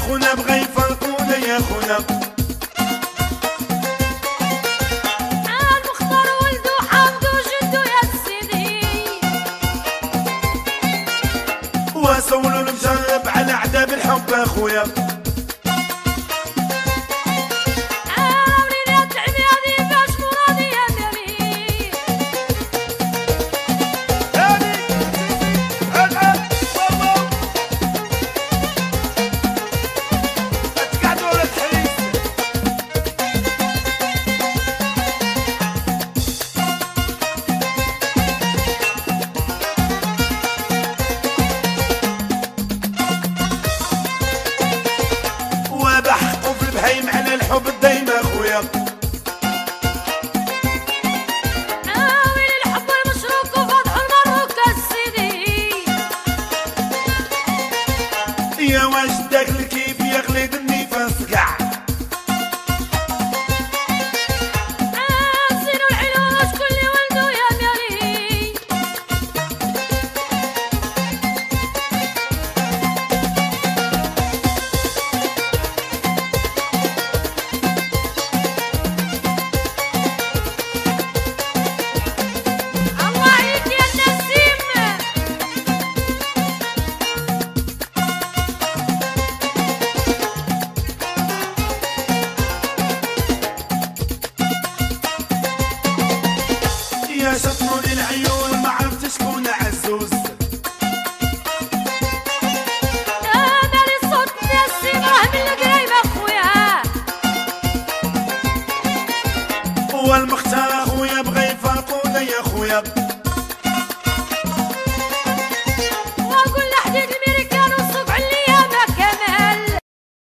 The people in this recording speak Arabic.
خونا بغا يفرقونا يا خونا. المختار ولدو حمدو جدو يا سيدي، وصولوا المجرب على عذاب الحب اخويا. وبحقوا في البهايم على الحب الدايم اخويا. ويلي الحب المشروك وفضح المروك السيدي، يا واش داك الكيف يا خليد النية